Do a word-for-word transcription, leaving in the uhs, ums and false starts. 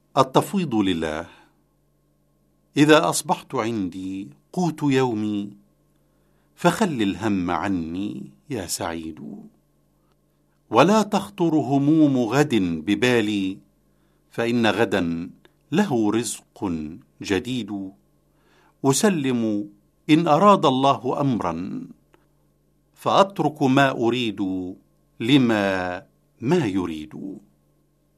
التفويض لله. إذا أصبحت عندي قوت يومي فخل الهم عني يا سعيد، ولا تخطر هموم غد ببالي، فإن غدا له رزق جديد. أسلم إن أراد الله أمرا، فأترك ما أريد لما ما يريد.